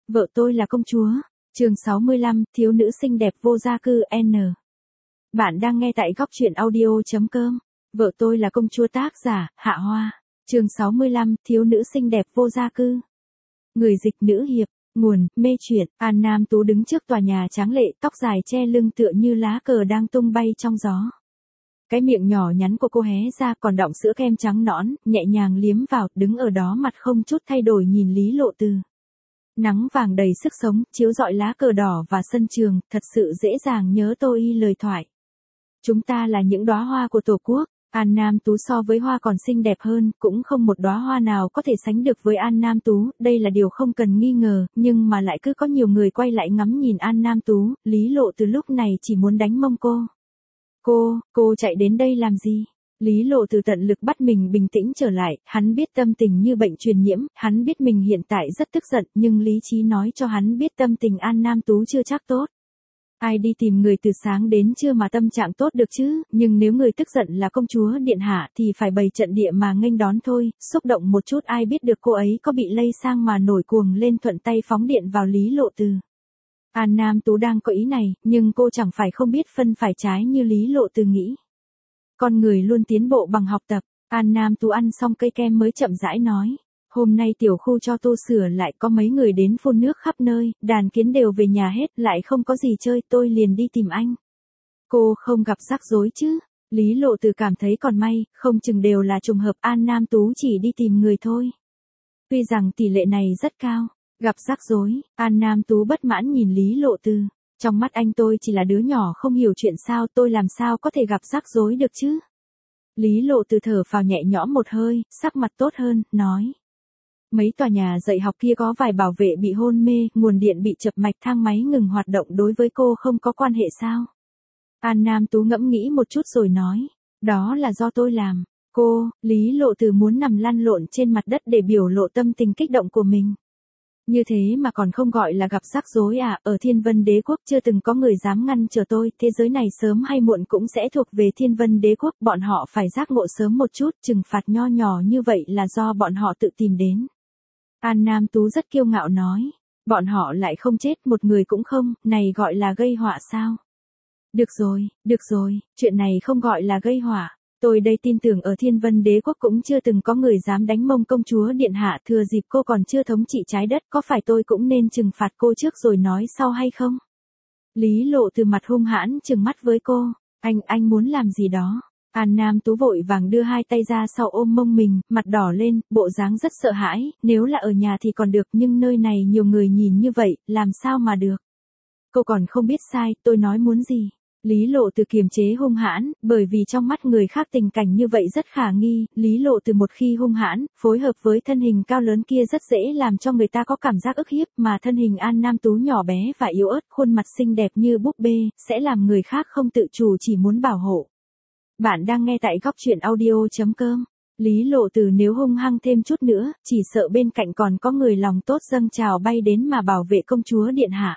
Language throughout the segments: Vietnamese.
Vợ tôi là công chúa. Chương 65, thiếu nữ xinh đẹp vô gia cư N. Bạn đang nghe tại góc truyện audio.com. Vợ tôi là công chúa, tác giả, Hạ Hoa. Chương 65, thiếu nữ xinh đẹp vô gia cư. Người dịch nữ hiệp, nguồn, mê truyện. An Nam Tú đứng trước tòa nhà tráng lệ, tóc dài che lưng tựa như lá cờ đang tung bay trong gió. Cái miệng nhỏ nhắn của cô hé ra, còn đọng sữa kem trắng nõn, nhẹ nhàng liếm vào, đứng ở đó mặt không chút thay đổi nhìn Lý Lộ Từ. Nắng vàng đầy sức sống, chiếu rọi lá cờ đỏ và sân trường, thật sự dễ dàng nhớ tôi lời thoại. Chúng ta là những đóa hoa của Tổ quốc. An Nam Tú so với hoa còn xinh đẹp hơn, cũng không một đóa hoa nào có thể sánh được với An Nam Tú, đây là điều không cần nghi ngờ, nhưng mà lại cứ có nhiều người quay lại ngắm nhìn An Nam Tú, Lý Lộ Từ lúc này chỉ muốn đánh mông cô. Cô chạy đến đây làm gì? Lý Lộ Từ tận lực bắt mình bình tĩnh trở lại, hắn biết tâm tình như bệnh truyền nhiễm, hắn biết mình hiện tại rất tức giận, nhưng lý trí nói cho hắn biết tâm tình An Nam Tú chưa chắc tốt. Ai đi tìm người từ sáng đến trưa mà tâm trạng tốt được chứ, nhưng nếu người tức giận là công chúa điện hạ thì phải bày trận địa mà nghênh đón thôi, xúc động một chút ai biết được cô ấy có bị lây sang mà nổi cuồng lên thuận tay phóng điện vào Lý Lộ Từ. An Nam Tú đang có ý này, nhưng cô chẳng phải không biết phân phải trái như Lý Lộ Từ nghĩ. Con người luôn tiến bộ bằng học tập. An Nam Tú ăn xong cây kem mới chậm rãi nói. Hôm nay tiểu khu cho tu sửa lại, có mấy người đến phun nước khắp nơi, đàn kiến đều về nhà hết, lại không có gì chơi, tôi liền đi tìm anh. Cô không gặp rắc rối chứ? Lý Lộ Từ cảm thấy còn may, không chừng đều là trùng hợp, An Nam Tú chỉ đi tìm người thôi. Tuy rằng tỷ lệ này rất cao. Gặp rắc rối, An Nam Tú bất mãn nhìn Lý Lộ Từ. Trong mắt anh tôi chỉ là đứa nhỏ không hiểu chuyện sao, tôi làm sao có thể gặp rắc rối được chứ? Lý Lộ Từ thở phào nhẹ nhõm một hơi, sắc mặt tốt hơn, nói. Mấy tòa nhà dạy học kia có vài bảo vệ bị hôn mê, nguồn điện bị chập mạch, thang máy ngừng hoạt động, đối với cô không có quan hệ sao? An Nam Tú ngẫm nghĩ một chút rồi nói. Đó là do tôi làm. Lý Lộ Từ muốn nằm lăn lộn trên mặt đất để biểu lộ tâm tình kích động của mình. Như thế mà còn không gọi là gặp rắc rối à? Ở Thiên Vân Đế Quốc chưa từng có người dám ngăn trở tôi, thế giới này sớm hay muộn cũng sẽ thuộc về Thiên Vân Đế Quốc, bọn họ phải giác ngộ sớm một chút, trừng phạt nho nhỏ như vậy là do bọn họ tự tìm đến. An Nam Tú rất kiêu ngạo nói, bọn họ lại không chết một người cũng không, này gọi là gây họa sao? Được rồi, chuyện này không gọi là gây họa. Tôi đây tin tưởng ở Thiên Vân Đế Quốc cũng chưa từng có người dám đánh mông công chúa điện hạ, thừa dịp cô còn chưa thống trị trái đất, có phải tôi cũng nên trừng phạt cô trước rồi nói sau hay không? Lý Lộ Từ mặt hung hãn trừng mắt với cô, anh muốn làm gì đó? An Nam Tú vội vàng đưa hai tay ra sau ôm mông mình, mặt đỏ lên, bộ dáng rất sợ hãi, nếu là ở nhà thì còn được nhưng nơi này nhiều người nhìn như vậy, làm sao mà được? Cô còn không biết sai, tôi nói muốn gì? Lý Lộ Từ kiềm chế hung hãn, bởi vì trong mắt người khác tình cảnh như vậy rất khả nghi, Lý Lộ Từ một khi hung hãn, phối hợp với thân hình cao lớn kia rất dễ làm cho người ta có cảm giác ức hiếp, mà thân hình An Nam Tú nhỏ bé và yếu ớt, khuôn mặt xinh đẹp như búp bê, sẽ làm người khác không tự chủ chỉ muốn bảo hộ. Bạn đang nghe tại góc truyện audio.com. Lý Lộ Từ nếu hung hăng thêm chút nữa, chỉ sợ bên cạnh còn có người lòng tốt dâng trào bay đến mà bảo vệ công chúa điện hạ.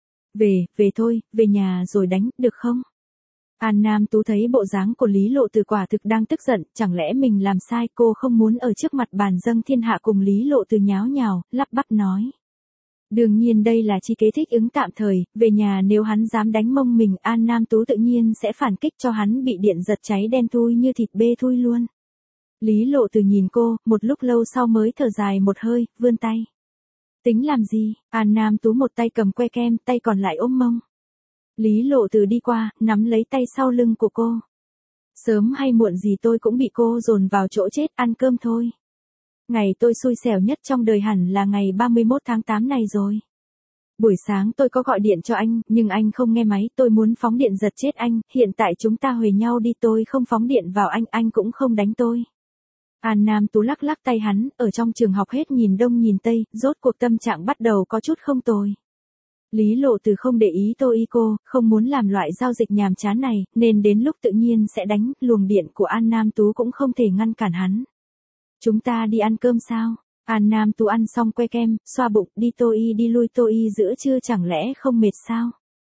Về thôi, về nhà rồi đánh, được không? An Nam Tú thấy bộ dáng của Lý Lộ Từ quả thực đang tức giận, chẳng lẽ mình làm sai, cô không muốn ở trước mặt bàn dâng thiên hạ cùng Lý Lộ Từ nháo nhào, lắp bắp nói. Đương nhiên đây là chi kế thích ứng tạm thời, về nhà nếu hắn dám đánh mông mình, An Nam Tú tự nhiên sẽ phản kích cho hắn bị điện giật cháy đen thui như thịt bê thui luôn. Lý Lộ Từ nhìn cô, một lúc lâu sau mới thở dài một hơi, vươn tay. Tính làm gì? An Nam Tú một tay cầm que kem, tay còn lại ôm mông. Lý Lộ Từ đi qua, nắm lấy tay sau lưng của cô. Sớm hay muộn gì tôi cũng bị cô dồn vào chỗ chết, ăn cơm thôi. Ngày tôi xui xẻo nhất trong đời hẳn là ngày 31 tháng 8 này rồi. Buổi sáng tôi có gọi điện cho anh, nhưng anh không nghe máy, tôi muốn phóng điện giật chết anh, hiện tại chúng ta huề nhau đi, tôi không phóng điện vào anh cũng không đánh tôi. An Nam Tú lắc lắc tay hắn, ở trong trường học hết nhìn đông nhìn tây, rốt cuộc tâm trạng bắt đầu có chút không tồi. Lý Lộ Từ không để ý cô, không muốn làm loại giao dịch nhàm chán này, nên đến lúc tự nhiên sẽ đánh, luồng điện của An Nam Tú cũng không thể ngăn cản hắn. Chúng ta đi ăn cơm sao? An Nam Tú ăn xong que kem, xoa bụng, đi lui giữa trưa chẳng lẽ không mệt sao?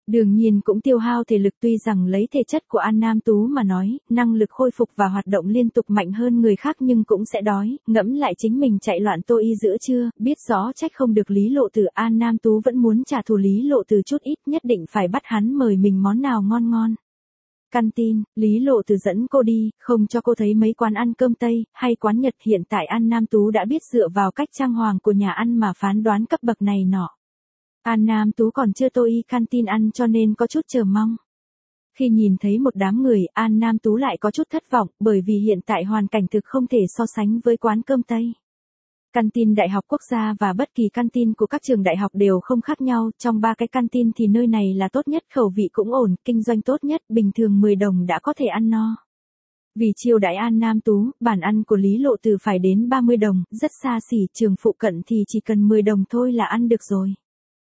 Đương nhiên cũng tiêu hao thể lực, tuy rằng lấy thể chất của An Nam Tú mà nói, năng lực khôi phục và hoạt động liên tục mạnh hơn người khác nhưng cũng sẽ đói, ngẫm lại chính mình chạy loạn Tô Y giữa trưa, biết rõ trách không được Lý Lộ Tử, An Nam Tú vẫn muốn trả thù Lý Lộ Tử chút ít, nhất định phải bắt hắn mời mình món nào ngon ngon. Căn tin, Lý Lộ Tử dẫn cô đi, không cho cô thấy mấy quán ăn cơm Tây, hay quán Nhật, hiện tại An Nam Tú đã biết dựa vào cách trang hoàng của nhà ăn mà phán đoán cấp bậc này nọ. An Nam Tú còn chưa Tô Y canteen ăn cho nên có chút chờ mong. Khi nhìn thấy một đám người, An Nam Tú lại có chút thất vọng, bởi vì hiện tại hoàn cảnh thực không thể so sánh với quán cơm Tây. Canteen Đại học Quốc gia và bất kỳ canteen của các trường đại học đều không khác nhau, trong 3 cái canteen thì nơi này là tốt nhất, khẩu vị cũng ổn, kinh doanh tốt nhất, bình thường 10 đồng đã có thể ăn no. Vì chiêu đãi An Nam Tú, bản ăn của Lý Lộ Tử phải đến 30 đồng, rất xa xỉ, trường phụ cận thì chỉ cần 10 đồng thôi là ăn được rồi.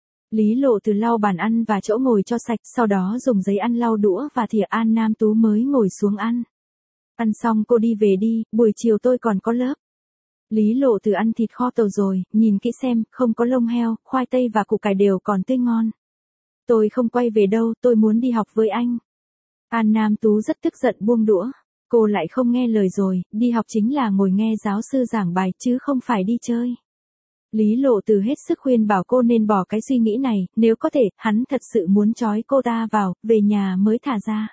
Lý Lộ Tử lau bàn ăn và chỗ ngồi cho sạch, sau đó dùng giấy ăn lau đũa và thìa, An Nam Tú mới ngồi xuống ăn. Ăn xong cô đi về đi, buổi chiều tôi còn có lớp. Lý Lộ Tử ăn thịt kho tàu rồi, nhìn kỹ xem, không có lông heo, khoai tây và củ cải đều còn tươi ngon. Tôi không quay về đâu, tôi muốn đi học với anh. An Nam Tú rất tức giận buông đũa. Cô lại không nghe lời rồi, đi học chính là ngồi nghe giáo sư giảng bài chứ không phải đi chơi. Lý Lộ Tử hết sức khuyên bảo cô nên bỏ cái suy nghĩ này, nếu có thể, hắn thật sự muốn trói cô ta vào, về nhà mới thả ra.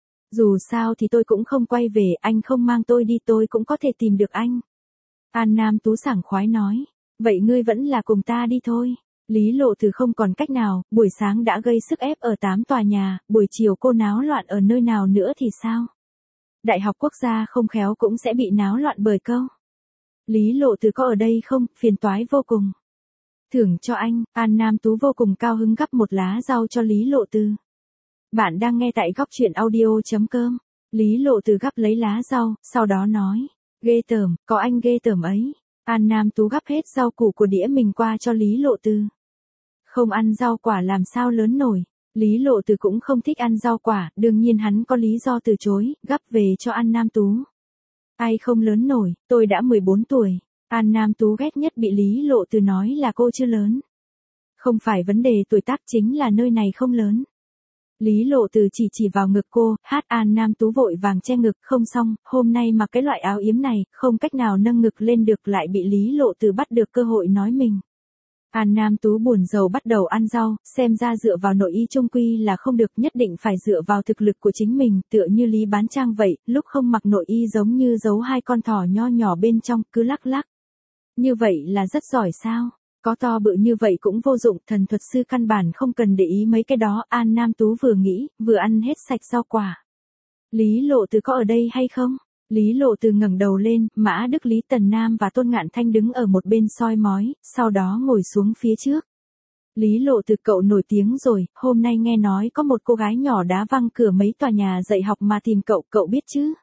Dù sao thì tôi cũng không quay về, anh không mang tôi đi tôi cũng có thể tìm được anh. An Nam Tú sảng khoái nói, vậy ngươi vẫn là cùng ta đi thôi. Lý Lộ Tử không còn cách nào, buổi sáng đã gây sức ép ở 8 tòa nhà, buổi chiều cô náo loạn ở nơi nào nữa thì sao? Đại học Quốc gia không khéo cũng sẽ bị náo loạn bởi câu. Lý Lộ Tử có ở đây không, phiền toái vô cùng. Thưởng cho anh, An Nam Tú vô cùng cao hứng gắp một lá rau cho Lý Lộ Tử. Bạn đang nghe tại góc truyện audio.com. Lý Lộ Tử gắp lấy lá rau, sau đó nói, ghê tởm, có anh ghê tởm ấy. An Nam Tú gắp hết rau củ của đĩa mình qua cho Lý Lộ Tử. Không ăn rau quả làm sao lớn nổi. Lý Lộ Tử cũng không thích ăn rau quả, đương nhiên hắn có lý do từ chối, gắp về cho An Nam Tú. Ai không lớn nổi, tôi đã 14 tuổi. An Nam Tú ghét nhất bị Lý Lộ Tử nói là cô chưa lớn. Không phải vấn đề tuổi tác, chính là nơi này không lớn. Lý Lộ Tử chỉ vào ngực cô, An Nam Tú vội vàng che ngực, không xong, hôm nay mặc cái loại áo yếm này, không cách nào nâng ngực lên được, lại bị Lý Lộ Tử bắt được cơ hội nói mình. An Nam Tú buồn rầu bắt đầu ăn rau, xem ra dựa vào nội y chung quy là không được, nhất định phải dựa vào thực lực của chính mình, tựa như Lý Bán Trang vậy, lúc không mặc nội y giống như giấu hai con thỏ nho nhỏ bên trong, cứ lắc lắc. Như vậy là rất giỏi sao? Có to bự như vậy cũng vô dụng, thần thuật sư căn bản không cần để ý mấy cái đó, An Nam Tú vừa nghĩ, vừa ăn hết sạch rau quả. Lý Lộ Tử có ở đây hay không? Lý Lộ Tử ngẩng đầu lên, Mã Đức, Lý Tần Nam và Tôn Ngạn Thanh đứng ở một bên soi mói, sau đó ngồi xuống phía trước. Lý Lộ Tử, cậu nổi tiếng rồi, hôm nay nghe nói có một cô gái nhỏ đá văng cửa mấy tòa nhà dạy học mà tìm cậu, cậu biết chứ?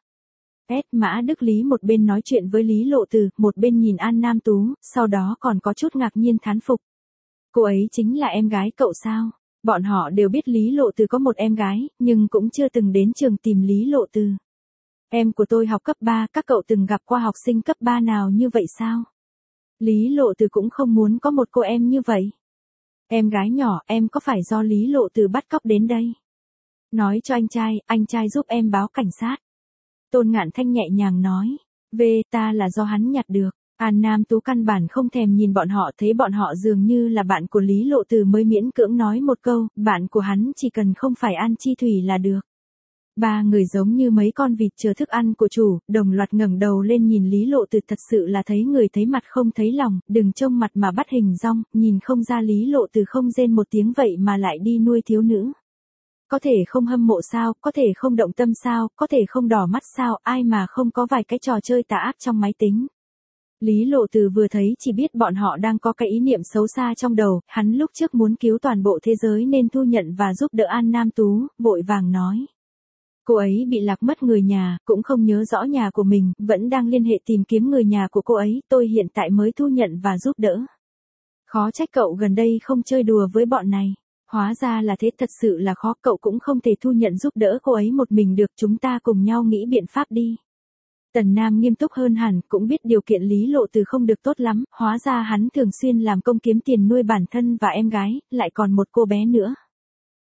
Mã Đức Lý một bên nói chuyện với Lý Lộ Tử, một bên nhìn An Nam Tú, sau đó còn có chút ngạc nhiên thán phục. Cô ấy chính là em gái cậu sao? Bọn họ đều biết Lý Lộ Tử có một em gái, nhưng cũng chưa từng đến trường tìm Lý Lộ Tử. Em của tôi học cấp 3, các cậu từng gặp qua học sinh cấp 3 nào như vậy sao? Lý Lộ Tử cũng không muốn có một cô em như vậy. Em gái nhỏ, em có phải do Lý Lộ Tử bắt cóc đến đây? Nói cho anh trai giúp em báo cảnh sát. Tôn Ngạn Thanh nhẹ nhàng nói, ta là do hắn nhặt được. An Nam Tú căn bản không thèm nhìn bọn họ, thấy bọn họ dường như là bạn của Lý Lộ Tử mới miễn cưỡng nói một câu, bạn của hắn chỉ cần không phải An Chi Thủy là được. Ba người giống như mấy con vịt chờ thức ăn của chủ, đồng loạt ngẩng đầu lên nhìn Lý Lộ Tử, thật sự là thấy người thấy mặt không thấy lòng, đừng trông mặt mà bắt hình dong, nhìn không ra Lý Lộ Tử không rên một tiếng vậy mà lại đi nuôi thiếu nữ. Có thể không hâm mộ sao, có thể không động tâm sao, có thể không đỏ mắt sao, ai mà không có vài cái trò chơi tà ác trong máy tính. Lý Lộ Tử vừa thấy chỉ biết bọn họ đang có cái ý niệm xấu xa trong đầu, hắn lúc trước muốn cứu toàn bộ thế giới nên thu nhận và giúp đỡ An Nam Tú, vội vàng nói. Cô ấy bị lạc mất người nhà, cũng không nhớ rõ nhà của mình, vẫn đang liên hệ tìm kiếm người nhà của cô ấy, tôi hiện tại mới thu nhận và giúp đỡ. Khó trách cậu gần đây không chơi đùa với bọn này. Hóa ra là thế, thật sự là khó, cậu cũng không thể thu nhận giúp đỡ cô ấy một mình được, chúng ta cùng nhau nghĩ biện pháp đi. Tần Nam nghiêm túc hơn hẳn, cũng biết điều kiện Lý Lộ Tử không được tốt lắm, hóa ra hắn thường xuyên làm công kiếm tiền nuôi bản thân và em gái, lại còn một cô bé nữa.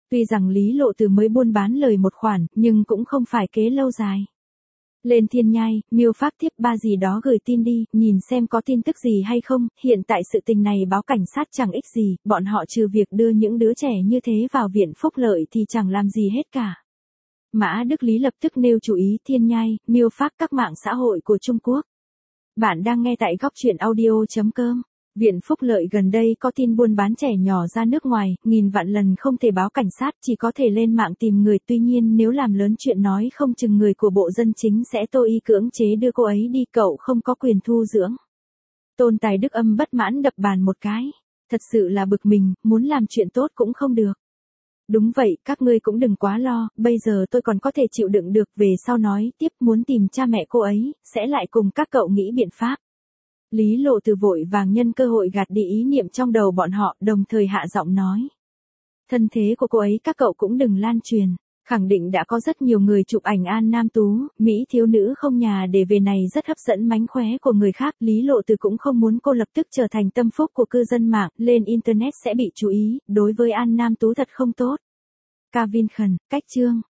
Tuy rằng Lý Lộ Từ mới buôn bán lời một khoản, nhưng cũng không phải kế lâu dài. Lên Thiên Nhai, Miêu Phác tiếp ba gì đó gửi tin đi, nhìn xem có tin tức gì hay không, hiện tại sự tình này báo cảnh sát chẳng ích gì, bọn họ trừ việc đưa những đứa trẻ như thế vào viện phúc lợi thì chẳng làm gì hết cả. Mã Đức Lý lập tức nêu chú ý Thiên Nhai, Miêu Phác các mạng xã hội của Trung Quốc. Bạn đang nghe tại góc truyện audio.com. Viện Phúc Lợi gần đây có tin buôn bán trẻ nhỏ ra nước ngoài, nghìn vạn lần không thể báo cảnh sát, chỉ có thể lên mạng tìm người, tuy nhiên nếu làm lớn chuyện nói không chừng người của Bộ Dân Chính sẽ tô y cưỡng chế đưa cô ấy đi, cậu không có quyền thu dưỡng. Tôn Tài Đức Âm bất mãn đập bàn một cái. Thật sự là bực mình, muốn làm chuyện tốt cũng không được. Đúng vậy, các ngươi cũng đừng quá lo, bây giờ tôi còn có thể chịu đựng được, về sau nói tiếp muốn tìm cha mẹ cô ấy, sẽ lại cùng các cậu nghĩ biện pháp. Lý Lộ Từ vội vàng nhân cơ hội gạt đi ý niệm trong đầu bọn họ, đồng thời hạ giọng nói. Thân thế của cô ấy các cậu cũng đừng lan truyền, khẳng định đã có rất nhiều người chụp ảnh An Nam Tú, Mỹ thiếu nữ không nhà để về này rất hấp dẫn mánh khóe của người khác. Lý Lộ Từ cũng không muốn cô lập tức trở thành tâm phúc của cư dân mạng, lên Internet sẽ bị chú ý, đối với An Nam Tú thật không tốt. Calvin Khẩn, cách chương.